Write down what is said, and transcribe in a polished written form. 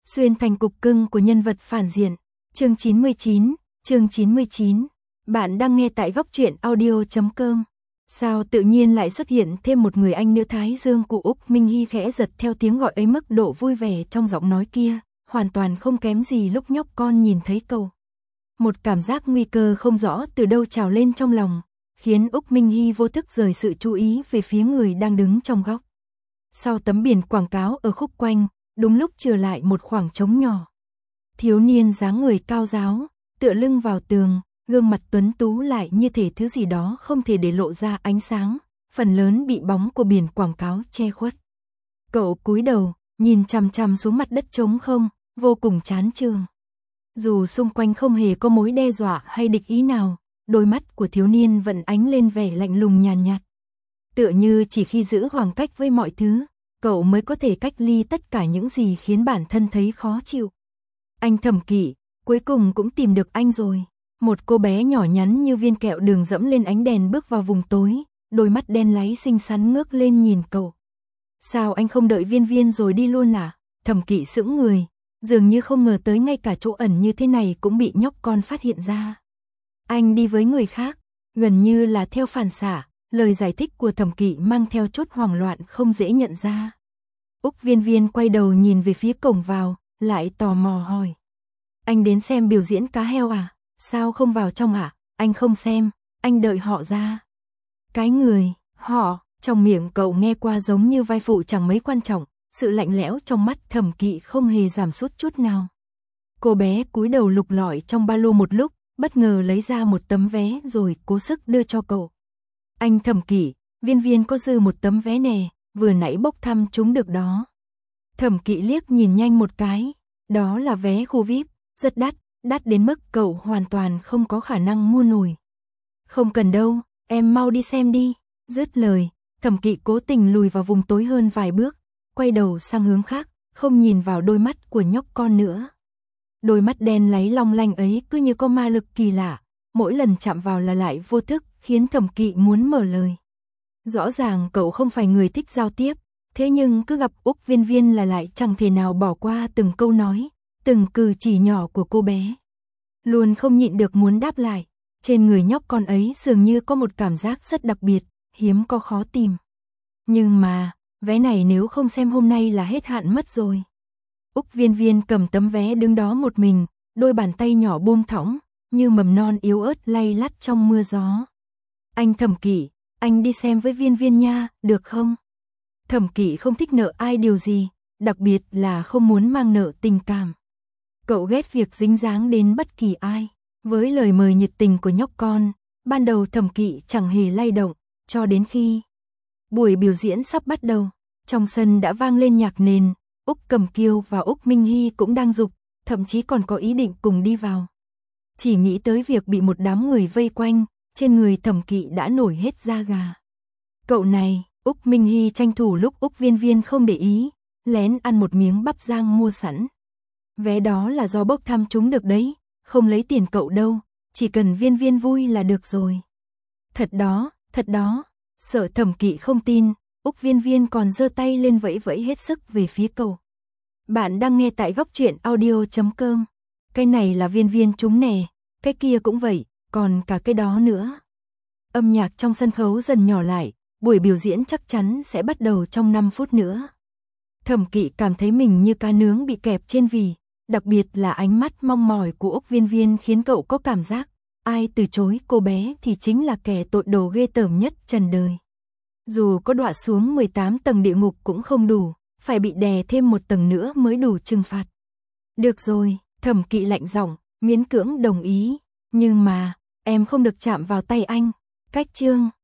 Xuyên thành cục cưng của nhân vật phản diện. Chương 99. Bạn đang nghe tại góc truyện audio.com. Sao tự nhiên lại xuất hiện thêm một người anh nữa? Thái dương của Úc Minh Hy khẽ giật theo tiếng gọi ấy, mức độ vui vẻ trong giọng nói kia hoàn toàn không kém gì lúc nhóc con nhìn thấy cậu. Một cảm giác nguy cơ không rõ từ đâu trào lên trong lòng, khiến Úc Minh Hy vô thức rời sự chú ý về phía người đang đứng trong góc. Sau tấm biển quảng cáo ở khúc quanh, đúng lúc chừa lại một khoảng trống nhỏ. Thiếu niên dáng người cao ráo, tựa lưng vào tường, gương mặt tuấn tú lại như thể thứ gì đó không thể để lộ ra ánh sáng, phần lớn bị bóng của biển quảng cáo che khuất. Cậu cúi đầu, nhìn chằm chằm xuống mặt đất trống không, vô cùng chán chường. Dù xung quanh không hề có mối đe dọa hay địch ý nào, đôi mắt của thiếu niên vẫn ánh lên vẻ lạnh lùng nhàn nhạt. Tựa như chỉ khi giữ khoảng cách với mọi thứ, cậu mới có thể cách ly tất cả những gì khiến bản thân thấy khó chịu. Anh Thẩm Kỵ, cuối cùng cũng tìm được anh rồi. Một cô bé nhỏ nhắn như viên kẹo đường dẫm lên ánh đèn bước vào vùng tối, đôi mắt đen láy xinh xắn ngước lên nhìn cậu. Sao anh không đợi Viên Viên rồi đi luôn à? Thẩm Kỵ sững người, dường như không ngờ tới ngay cả chỗ ẩn như thế này cũng bị nhóc con phát hiện ra. Anh đi với người khác, gần như là theo phản xạ, lời giải thích của Thẩm Kỵ mang theo chút hoảng loạn không dễ nhận ra. Úc Viên Viên quay đầu nhìn về phía cổng vào, lại tò mò hỏi. Anh đến xem biểu diễn cá heo à? Sao không vào trong ạ? Anh không xem, anh đợi họ ra. Cái người, họ, trong miệng cậu nghe qua giống như vai phụ chẳng mấy quan trọng, sự lạnh lẽo trong mắt Thẩm Kỵ không hề giảm sút chút nào. Cô bé cúi đầu lục lọi trong ba lô một lúc, bất ngờ lấy ra một tấm vé rồi cố sức đưa cho cậu. Anh Thẩm Kỵ, Viên Viên có dư một tấm vé nè, vừa nãy bốc thăm trúng được đó. Thẩm Kỵ liếc nhìn nhanh một cái, đó là vé khu VIP, rất đắt, đắt đến mức cậu hoàn toàn không có khả năng mua nổi. Không cần đâu, em mau đi xem đi. Dứt lời, Thẩm Kỵ cố tình lùi vào vùng tối hơn vài bước, quay đầu sang hướng khác, không nhìn vào đôi mắt của nhóc con nữa. Đôi mắt đen láy long lanh ấy cứ như có ma lực kỳ lạ, mỗi lần chạm vào là lại vô thức khiến Thẩm Kỵ muốn mở lời. Rõ ràng cậu không phải người thích giao tiếp, thế nhưng cứ gặp Úc Viên Viên là lại chẳng thể nào bỏ qua từng câu nói, từng cử chỉ nhỏ của cô bé. Luôn không nhịn được muốn đáp lại, trên người nhóc con ấy dường như có một cảm giác rất đặc biệt, hiếm có khó tìm. Nhưng mà, vé này nếu không xem hôm nay là hết hạn mất rồi. Úc Viên Viên cầm tấm vé đứng đó một mình, đôi bàn tay nhỏ buông thõng, như mầm non yếu ớt lay lắt trong mưa gió. Anh Thẩm Kỵ, anh đi xem với Viên Viên nha, được không? Thẩm Kỵ không thích nợ ai điều gì, đặc biệt là không muốn mang nợ tình cảm. Cậu ghét việc dính dáng đến bất kỳ ai. Với lời mời nhiệt tình của nhóc con, ban đầu Thẩm Kỵ chẳng hề lay động, cho đến khi buổi biểu diễn sắp bắt đầu, trong sân đã vang lên nhạc nền, Úc Cẩm Kiều và Úc Minh Hy cũng đang giục, thậm chí còn có ý định cùng đi vào. Chỉ nghĩ tới việc bị một đám người vây quanh, trên người Thẩm Kỵ đã nổi hết da gà. Cậu này, Úc Minh Hy tranh thủ lúc Úc Viên Viên không để ý, lén ăn một miếng bắp rang mua sẵn. Vé đó là do bốc thăm trúng được đấy, không lấy tiền cậu đâu, chỉ cần Viên Viên vui là được rồi. Thật đó, sợ Thẩm Kỵ không tin, Úc Viên Viên còn giơ tay lên vẫy vẫy hết sức về phía cậu. Bạn đang nghe tại góc truyện audio.com. Cái này là Viên Viên trúng nè, cái kia cũng vậy, còn cả cái đó nữa. Âm nhạc trong sân khấu dần nhỏ lại, buổi biểu diễn chắc chắn sẽ bắt đầu trong 5 phút nữa. Thẩm Kỵ cảm thấy mình như cá nướng bị kẹp trên vỉ, đặc biệt là ánh mắt mong mỏi của Úc Viên Viên khiến cậu có cảm giác, ai từ chối cô bé thì chính là kẻ tội đồ ghê tởm nhất trần đời. Dù có đọa xuống 18 tầng địa ngục cũng không đủ, phải bị đè thêm một tầng nữa mới đủ trừng phạt. Được rồi, Thẩm Kỵ lạnh giọng, miễn cưỡng đồng ý, nhưng mà, em không được chạm vào tay anh. Cách chương